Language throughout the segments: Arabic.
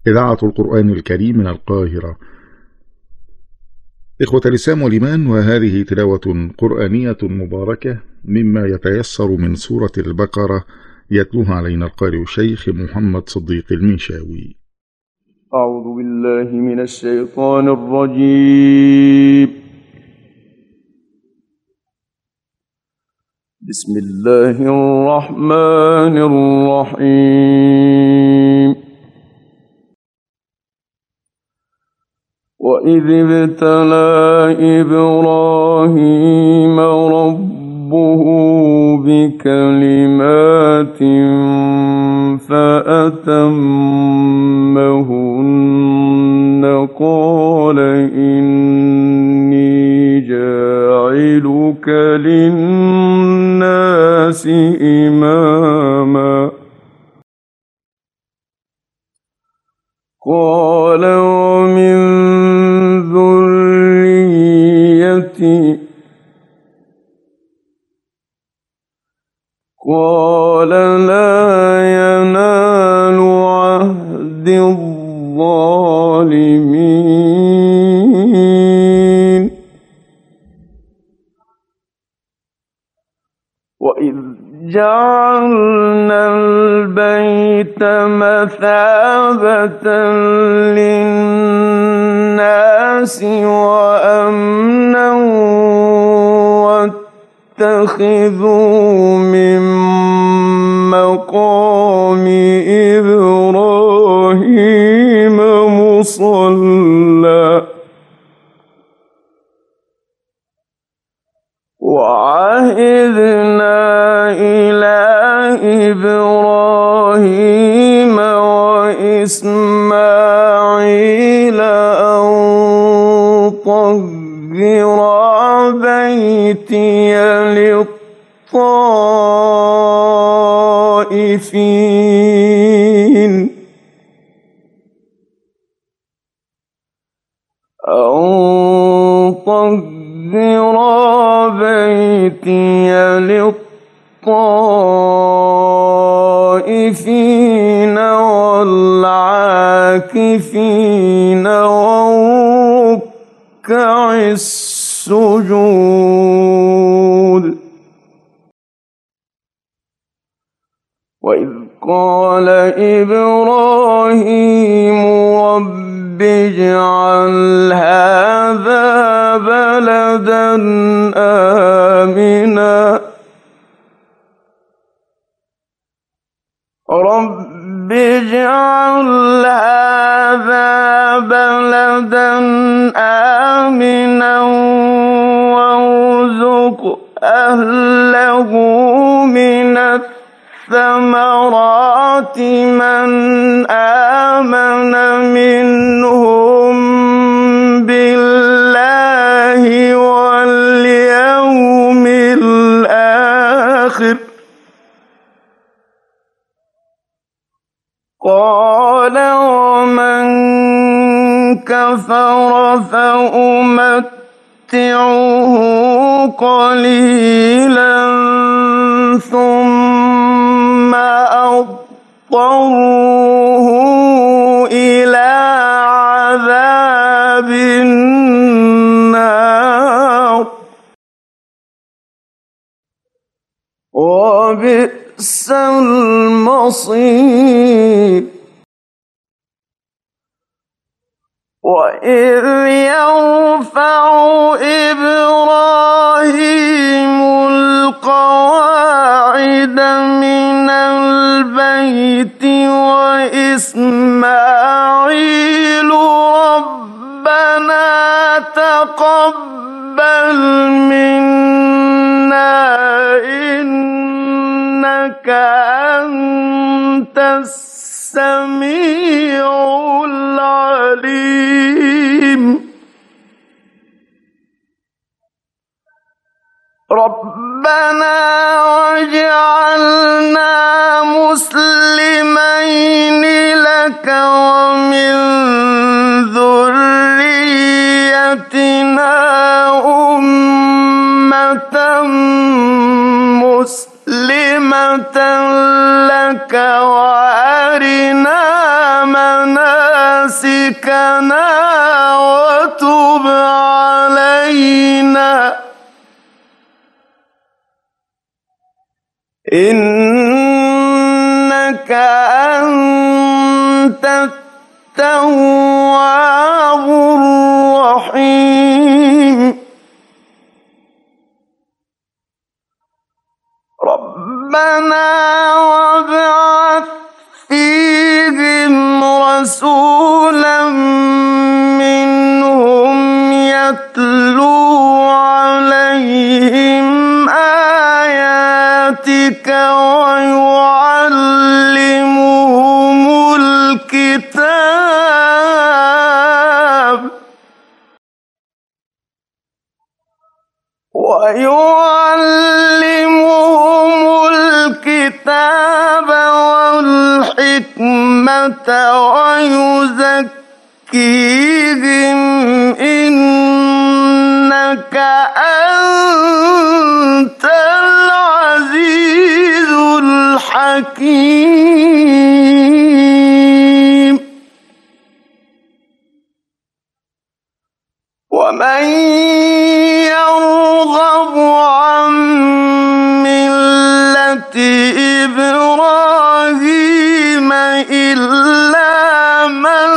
إذاعة القرآن الكريم من القاهرة. إخوة الإسلام والإيمان، وهذه تلاوة قرآنية مباركة مما يتيسر من سورة البقرة، يتلوها علينا القارئ الشيخ محمد صديق المنشاوي. أعوذ بالله من الشيطان الرجيم. بسم الله الرحمن الرحيم. وإذ ابتلى إبراهيم ربه بكلمات فأتمهن قال إني جاعلك للناس إماما قال ومن ذريتي قال لا ينال عهد الظالمين. وإذ جعلنا البيت مثابة للناس وأمنا واتخذوا من مقام إبراهيم مصلى وعهدنا إلى إبراهيم وإسماعيل أن طهر بيتي للطائفين للطائفين والعاكفين والركع السجود. وإذ قال إبراهيم رب اجعل هذا بلدا آمنا رب اجعل هذا بلدا آمنا وارزق أهله من الثمرات من آمن منهم بالله واليوم الآخر قال ومن كفر فأمتعه قليلا ثم أضطره إلى عذاب النار وبئس المصير. وإذ يرفع إبراهيم القواعد من البيت وإسماعيل ربنا تقبل منا إنك أنت السميع العليم. ربنا واجعلنا مسلمين لك ومن ذريتنا أمة مسلمة لك وأرنا مناسكنا مناسكنا وتب علينا إنك أنت التواب الرحيم ربنا وابعث فيهم رسولا منهم يتلو عليهم آياتك ويعلمهم الكتاب والحكمة ويزكيهم إنك أنت العزيز الحكيم ومن يرغب عن ملة إبراهيم إلا من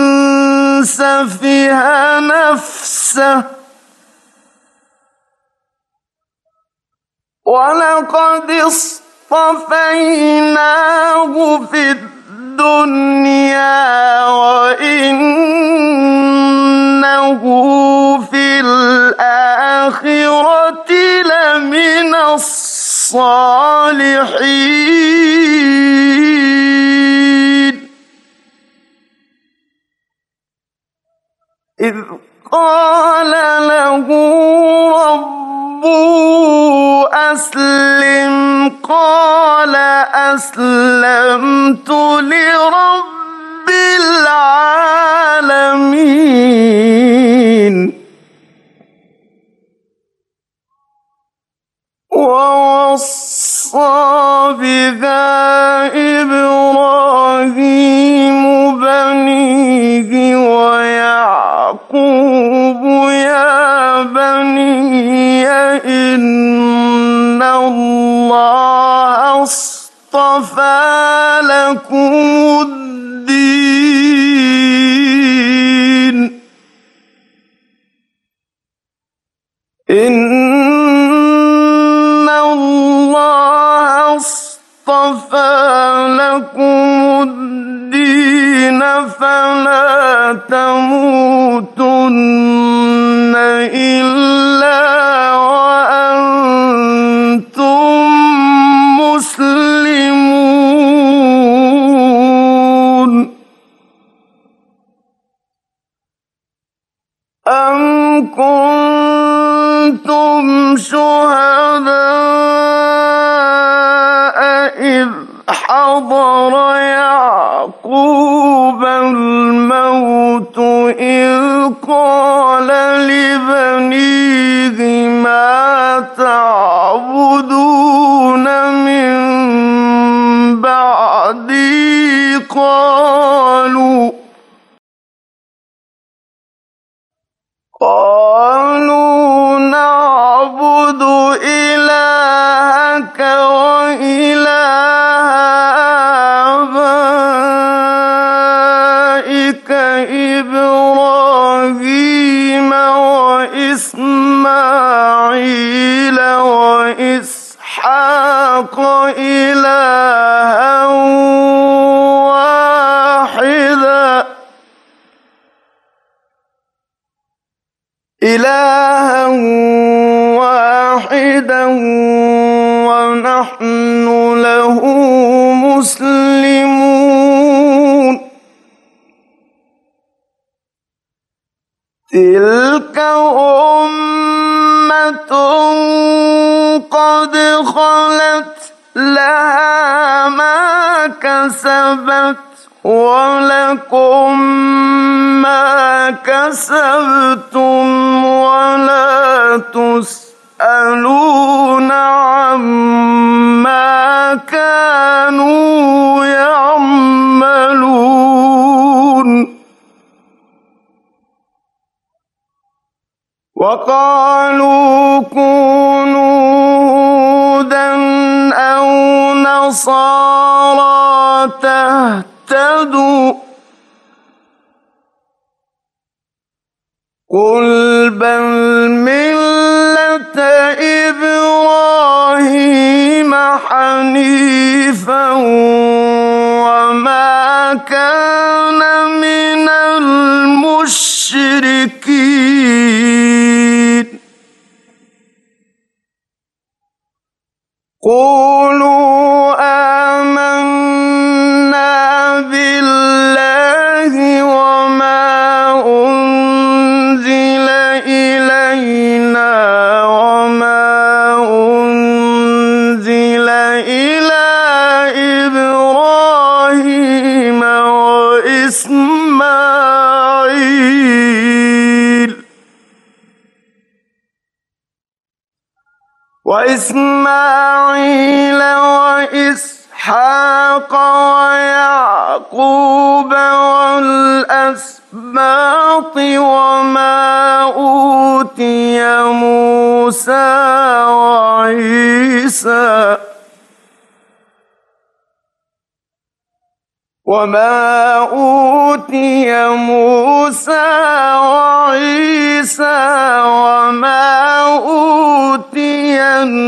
سفه نفسه ولقد اصطفيناه في الدنيا وإنه في الآخرة لمن الصالحين إذ قال له ربه أسلم قال أسلمت لرب العالمين ووصى بها إبراهيم بنيه ويعقوب يا بني إن الله اصطفى لكم الدين إن الله اصطفى لكم الدين فلا تموتن إلا وأنتم مسلمون أم كنتم شهداء إذ حضر يعقوب الموت إذ قال لبنيه ما تعبدون من بعدي قالوا نعبد إلهك وإله آبائك إبراهيم وإسماعيل وإسحاق إلها واحدا ونحن له مسلمون تلك أمة قد خلت لها ما كسبت ولكم ما كسبتم ولا تسألون عما كانوا يعملون وقالوا كونوا هودا أو نصارى تهتدوا قل بل ملة إبراهيم حنيفا وما كان من المشركين قولوا آمنا بالله وما أنزل إلينا وما أنزل إلى إبراهيم وإسماعيل وإسحاق ويعقوب والأسباط وما أوتي موسى وعيسى وما أوتي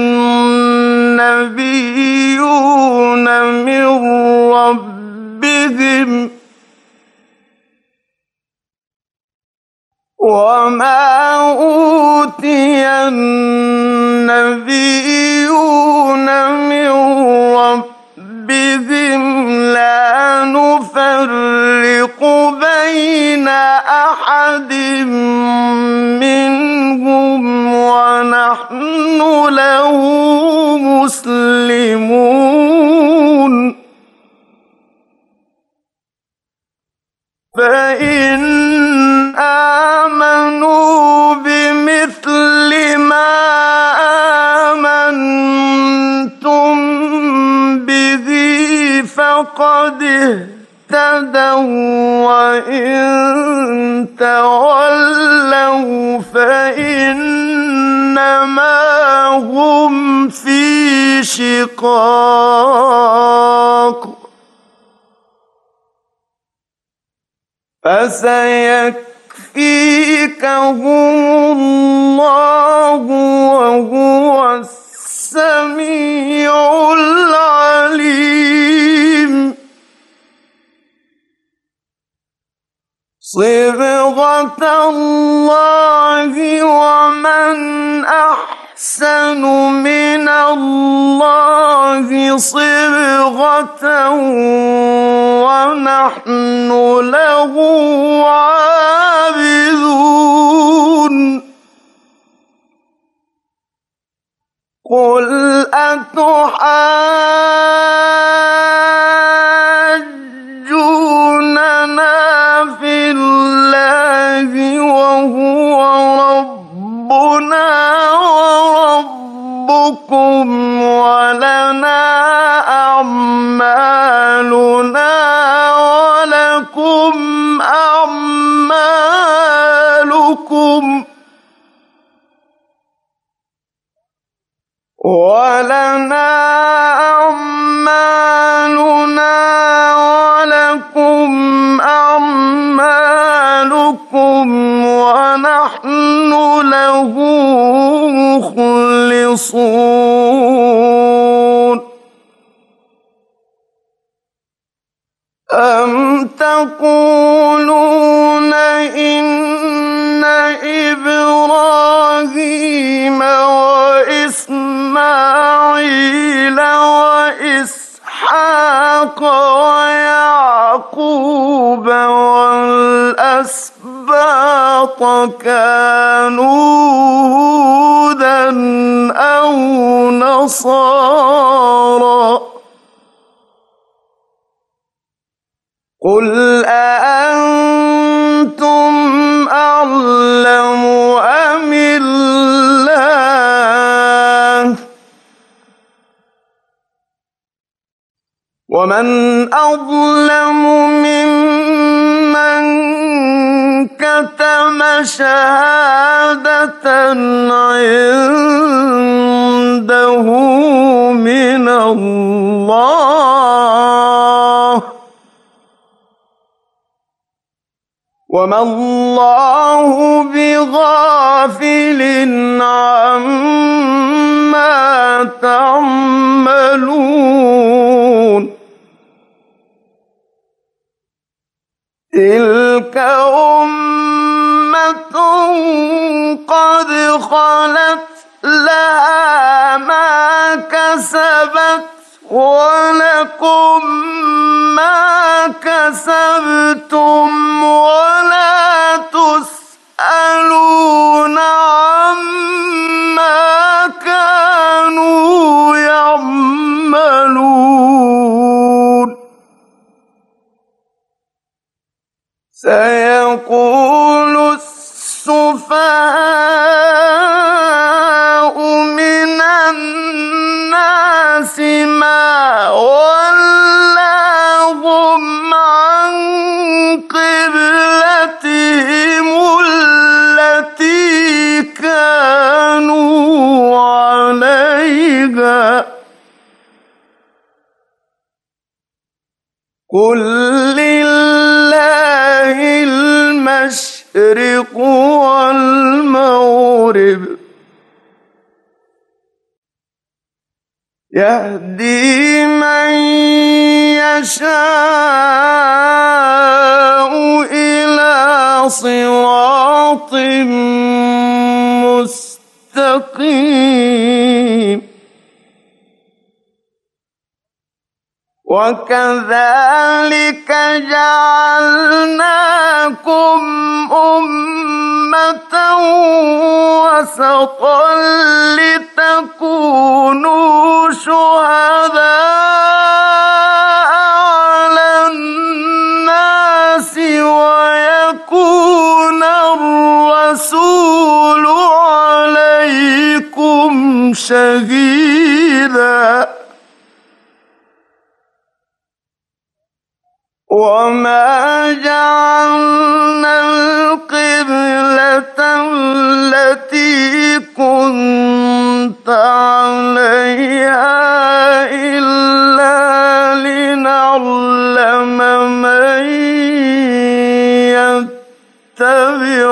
النبيون من ربهم لا نفرق بين أحد منهم ونحن له مسلمون فإن آمنوا بمثل ما آمنتم به فقد اهتدوا وإن تولوا فإنما هم في شقاق فسيكفيكهم الله وهو السميع العليم صبغة الله ومن أحسن من الله صبغة ونحن له عابدون قل أتحاجوننا في الله وهو ربنا وربكم ولنا أعمالنا ولكم أعمالكم ونحن له مخلصون أم تقولون إن إبراهيم وإسماعيل وإسحاق ويعقوب والأسباط كانوا هودا أو نصارى قل أأنتم أعلم أم الله ومن أظلم ممن كتم شهادة عنده من الله وما الله بغافل عما تعملون تلك أمة قد خلت لها ما كسبت ولكم ما كسبتم ولا تسألون عما كانوا يعملون سيقول السفهاء من الناس ما ولاهم عن قبلتهم التي كانوا عليها قل لله المشرق والمغرب يهدي من يشاء إلى صراط مستقيم وكذلك جعلناكم أمة وسطا لتكونوا شهداء على الناس ويكون الرسول عليكم شهيدا وما جعلنا القبلة التي كنت عليها إلا لنعلم من يتبع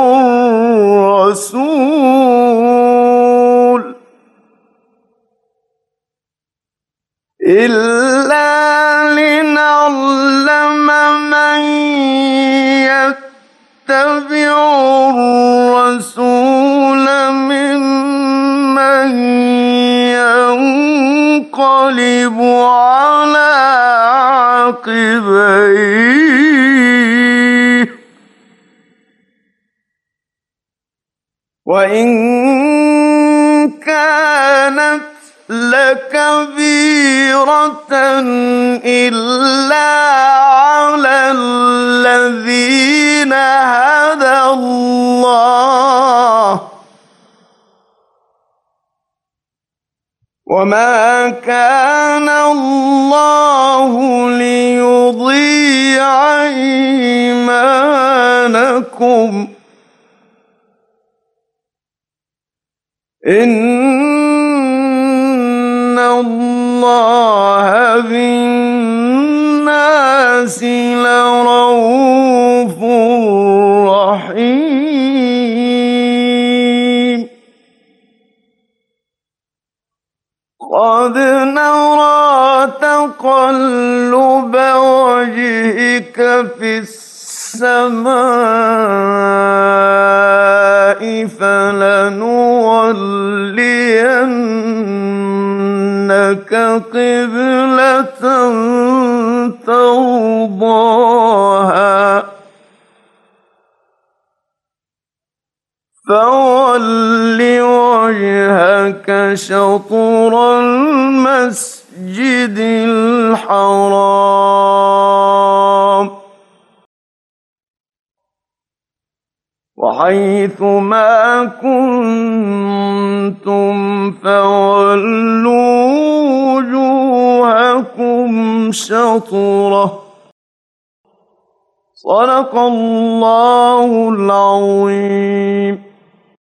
الرسول من يتبع الرسول ممن ينقلب على عقبيه وإن كانت لكبيرة إلا على الذين هدى الله وما كان الله ليضيع إيمانكم إن الله بالناس لرءوف رحيم قد نرى تقلب وجهك في السماء فلنولينك قبلة ترضاها فول وجهك شطر المسجد الحرام وحيث ما كنتم فولوا وجوهكم شطره صدق الله العظيم.